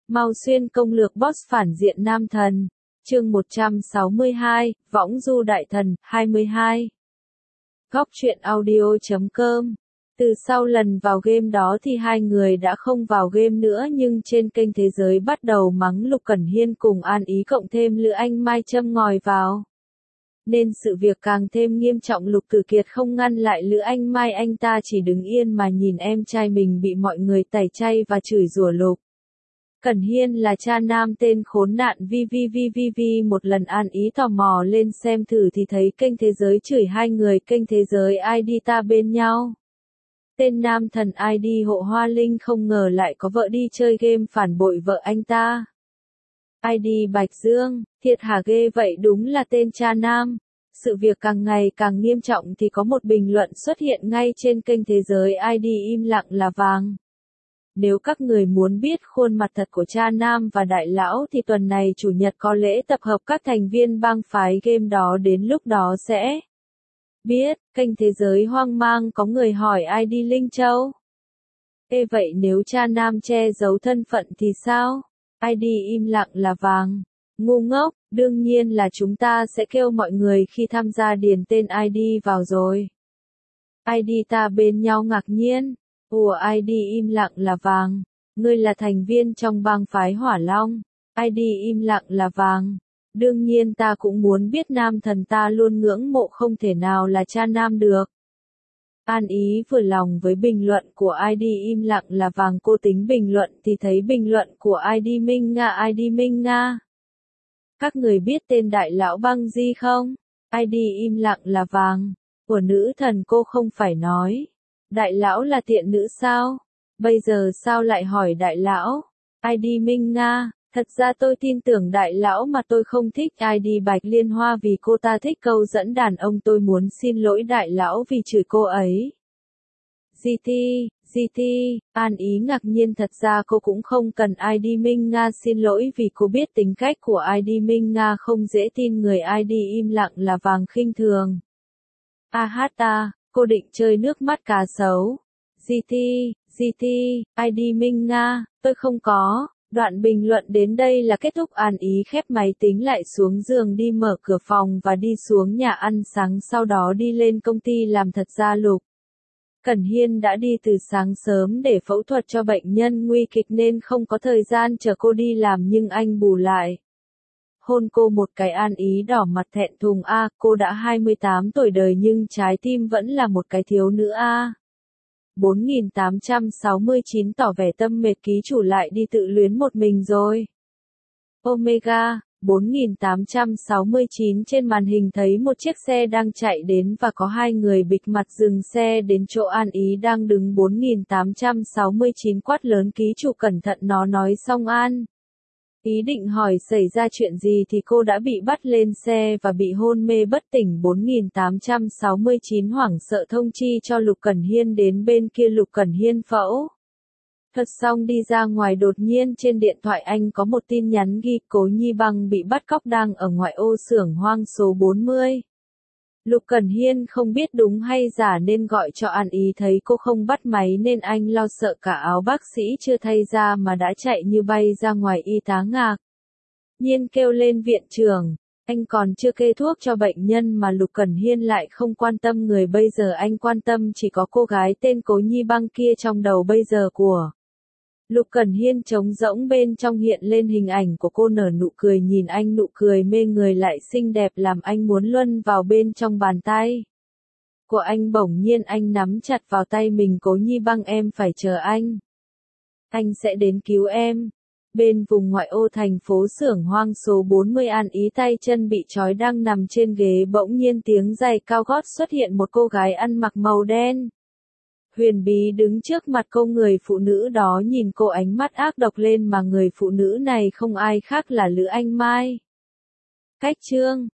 Mao Xuyên công lược boss phản diện nam thần. Chương 162, Võng du đại thần, 22. Góc truyện audio.com. Từ sau lần vào game đó thì hai người đã không vào game nữa, nhưng trên kênh Thế Giới bắt đầu mắng Lục Cẩn Hiên cùng An Ý cộng thêm Lữ Anh Mai châm ngòi vào. Nên sự việc càng thêm nghiêm trọng. Lục Tử Kiệt không ngăn lại Lữ Anh Mai, anh ta chỉ đứng yên mà nhìn em trai mình bị mọi người tẩy chay và chửi rủa. Lục Cẩn Hiên là cha nam tên khốn nạn VVVVV. Một lần An Ý tò mò lên xem thử thì thấy kênh Thế Giới chửi hai người kênh Thế Giới ID ta bên nhau. Tên nam thần ID Hộ Hoa Linh không ngờ lại có vợ đi chơi game phản bội vợ anh ta. ID Bạch Dương, thiệt hả ghê vậy, đúng là tên cha nam. Sự việc càng ngày càng nghiêm trọng thì có một bình luận xuất hiện ngay trên kênh Thế Giới ID im lặng là vàng. Nếu các người muốn biết khuôn mặt thật của cha nam và đại lão thì tuần này chủ nhật có lễ tập hợp các thành viên bang phái game đó, đến lúc đó sẽ biết. Kênh Thế Giới hoang mang có người hỏi ID Linh Châu. Ê vậy nếu cha nam che giấu thân phận thì sao? ID im lặng là vàng. Ngu ngốc, đương nhiên là chúng ta sẽ kêu mọi người khi tham gia điền tên ID vào rồi. ID ta bên nhau ngạc nhiên. Ủa ID im lặng là vàng. Ngươi là thành viên trong bang phái Hỏa Long. ID im lặng là vàng. Đương nhiên ta cũng muốn biết, nam thần ta luôn ngưỡng mộ không thể nào là cha nam được. An Ý vừa lòng với bình luận của ID im lặng là vàng, cô tính bình luận thì thấy bình luận của ID Minh Nga. ID Minh Nga. Các người biết tên đại lão băng di không? ID im lặng là vàng. Của nữ thần cô không phải nói. Đại lão là tiện nữ sao? Bây giờ sao lại hỏi đại lão? ID Minh Nga. Thật ra tôi tin tưởng đại lão mà tôi không thích ID Bạch Liên Hoa vì cô ta thích câu dẫn đàn ông. Tôi muốn xin lỗi đại lão vì chửi cô ấy. GT, An Ý ngạc nhiên, thật ra cô cũng không cần ID Minh Nga xin lỗi vì cô biết tính cách của ID Minh Nga không dễ tin người. ID im lặng là vàng khinh thường. Ta, cô định chơi nước mắt cá sấu. GT, ID Minh Nga, tôi không có. Đoạn bình luận đến đây là kết thúc. An Ý khép máy tính lại xuống giường đi mở cửa phòng và đi xuống nhà ăn sáng, sau đó đi lên công ty làm. Thật ra Lục Cẩn Hiên đã đi từ sáng sớm để phẫu thuật cho bệnh nhân nguy kịch nên không có thời gian chờ cô đi làm, nhưng anh bù lại hôn cô một cái. An Ý đỏ mặt thẹn thùng. Cô đã 28 tuổi đời nhưng trái tim vẫn là một cái thiếu nữ. 4869 tỏ vẻ tâm mệt, ký chủ lại đi tự luyến một mình rồi. Omega, 4869 trên màn hình thấy một chiếc xe đang chạy đến và có hai người bịt mặt dừng xe đến chỗ An Ý đang đứng. 4869 quát lớn, ký chủ cẩn thận. Nó nói xong An Ý định hỏi xảy ra chuyện gì thì cô đã bị bắt lên xe và bị hôn mê bất tỉnh. 4869 hoảng sợ thông chi cho Lục Cẩn Hiên đến bên kia. Lục Cẩn Hiên phẫu thuật xong đi ra ngoài, đột nhiên trên điện thoại anh có một tin nhắn ghi Cố Nhi Băng bị bắt cóc đang ở ngoại ô xưởng hoang số 40. Lục Cẩn Hiên không biết đúng hay giả nên gọi cho An Ý, thấy cô không bắt máy nên anh lo sợ cả áo bác sĩ chưa thay ra mà đã chạy như bay ra ngoài. Y tá ngạc nhiên kêu lên viện trưởng, anh còn chưa kê thuốc cho bệnh nhân mà Lục Cẩn Hiên lại không quan tâm người. Bây giờ anh quan tâm chỉ có cô gái tên Cố Nhi Băng kia. Trong đầu bây giờ của Lục Cẩn Hiên trống rỗng, bên trong hiện lên hình ảnh của cô nở nụ cười nhìn anh, nụ cười mê người lại xinh đẹp làm anh muốn luân vào bên trong bàn tay của anh. Bỗng nhiên anh nắm chặt vào tay mình. Cố Nhi Băng, em phải chờ anh sẽ đến cứu em. Bên vùng ngoại ô thành phố xưởng hoang số 40, An Ý tay chân bị trói đang nằm trên ghế. Bỗng nhiên tiếng giày cao gót xuất hiện, một cô gái ăn mặc màu đen huyền bí đứng trước mặt cô. Người phụ nữ đó nhìn cô ánh mắt ác độc lên, mà người phụ nữ này không ai khác là Lữ Anh Mai. Cách chương